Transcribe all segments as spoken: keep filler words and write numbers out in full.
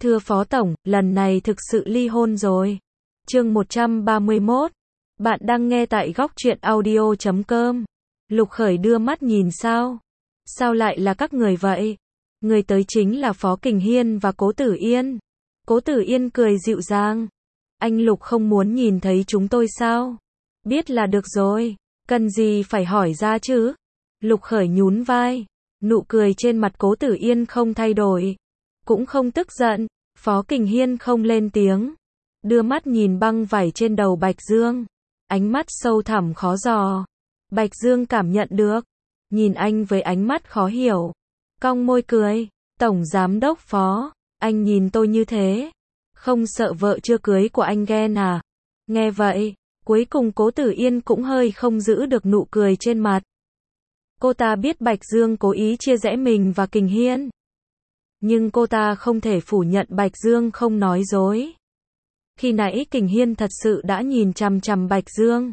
Thưa Phó Tổng, lần này thực sự ly hôn rồi. Chương một trăm ba mươi mốt. Bạn đang nghe tại góc truyện audio chấm com. Lục Khởi đưa mắt nhìn sao? Sao lại là các người vậy? Người tới chính là Phó Kình Hiên và Cố Tử Yên. Cố Tử Yên cười dịu dàng. Anh Lục không muốn nhìn thấy chúng tôi sao? Biết là được rồi. Cần gì phải hỏi ra chứ? Lục Khởi nhún vai. Nụ cười trên mặt Cố Tử Yên không thay đổi. Cũng không tức giận. Phó Kình Hiên không lên tiếng. Đưa mắt nhìn băng vải trên đầu Bạch Dương. Ánh mắt sâu thẳm khó dò. Bạch Dương cảm nhận được. Nhìn anh với ánh mắt khó hiểu. Cong môi cười. Tổng Giám đốc Phó. Anh nhìn tôi như thế. Không sợ vợ chưa cưới của anh ghen à? Nghe vậy. Cuối cùng Cố Tử Yên cũng hơi không giữ được nụ cười trên mặt. Cô ta biết Bạch Dương cố ý chia rẽ mình và Kình Hiên. Nhưng cô ta không thể phủ nhận Bạch Dương không nói dối. Khi nãy Kình Hiên thật sự đã nhìn chằm chằm Bạch Dương.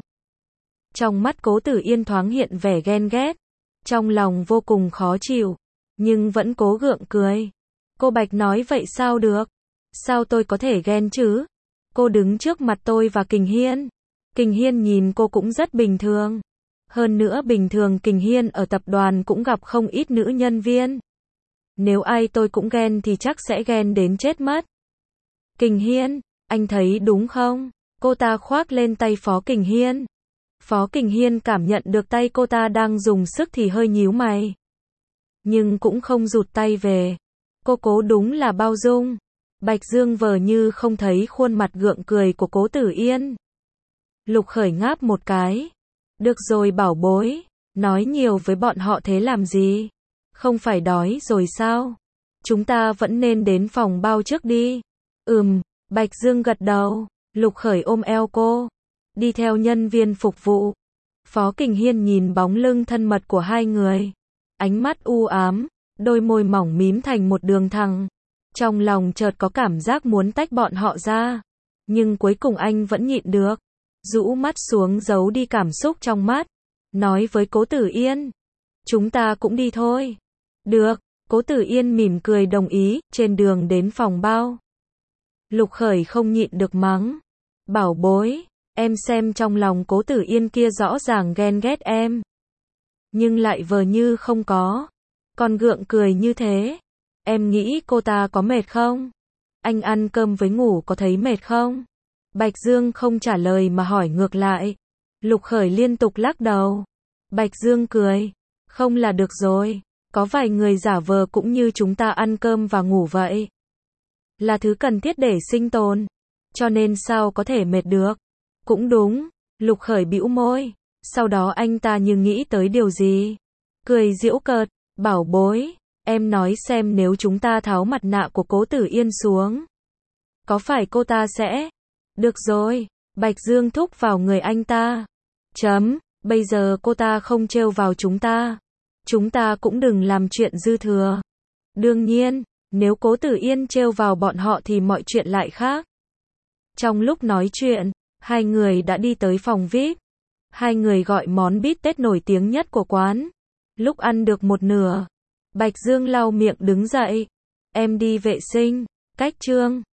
Trong mắt Cố Tử Yên thoáng hiện vẻ ghen ghét. Trong lòng vô cùng khó chịu. Nhưng vẫn cố gượng cười. Cô Bạch nói vậy sao được? Sao tôi có thể ghen chứ? Cô đứng trước mặt tôi và Kình Hiên. Kình Hiên nhìn cô cũng rất bình thường. Hơn nữa bình thường Kình Hiên ở tập đoàn cũng gặp không ít nữ nhân viên. Nếu ai tôi cũng ghen thì chắc sẽ ghen đến chết mất. Kình Hiên, anh thấy đúng không? Cô ta khoác lên tay Phó Kình Hiên. Phó Kình Hiên cảm nhận được tay cô ta đang dùng sức thì hơi nhíu mày. Nhưng cũng không rụt tay về. Cô cố đúng là bao dung. Bạch Dương vờ như không thấy khuôn mặt gượng cười của Cố Tử Yên. Lục Khởi ngáp một cái. Được rồi bảo bối. Nói nhiều với bọn họ thế làm gì? Không phải đói rồi sao? Chúng ta vẫn nên đến phòng bao trước đi. Ừm, Bạch Dương gật đầu. Lục Khởi ôm eo cô. Đi theo nhân viên phục vụ. Phó Kình Hiên nhìn bóng lưng thân mật của hai người. Ánh mắt u ám, đôi môi mỏng mím thành một đường thẳng. Trong lòng chợt có cảm giác muốn tách bọn họ ra. Nhưng cuối cùng anh vẫn nhịn được. Rũ mắt xuống giấu đi cảm xúc trong mắt. Nói với Cố Tử Yên. Chúng ta cũng đi thôi. Được, Cố Tử Yên mỉm cười đồng ý, trên đường đến phòng bao. Lục Khởi không nhịn được mắng. Bảo bối, em xem trong lòng Cố Tử Yên kia rõ ràng ghen ghét em. Nhưng lại vờ như không có. Còn gượng cười như thế. Em nghĩ cô ta có mệt không? Anh ăn cơm với ngủ có thấy mệt không? Bạch Dương không trả lời mà hỏi ngược lại. Lục Khởi liên tục lắc đầu. Bạch Dương cười. Không là được rồi. Có vài người giả vờ cũng như chúng ta ăn cơm và ngủ vậy. Là thứ cần thiết để sinh tồn. Cho nên sao có thể mệt được. Cũng đúng. Lục Khởi bĩu môi. Sau đó anh ta như nghĩ tới điều gì. Cười giễu cợt. Bảo bối. Em nói xem nếu chúng ta tháo mặt nạ của Cố Tử Yên xuống. Có phải cô ta sẽ... Được rồi. Bạch Dương thúc vào người anh ta. Chấm. Bây giờ cô ta không trêu vào chúng ta. Chúng ta cũng đừng làm chuyện dư thừa. Đương nhiên, nếu Cố Tử Yên trêu vào bọn họ thì mọi chuyện lại khác. Trong lúc nói chuyện, hai người đã đi tới phòng vi ai pi. Hai người gọi món bít tết nổi tiếng nhất của quán. Lúc ăn được một nửa, Bạch Dương lau miệng đứng dậy. Em đi vệ sinh. Cách Trương.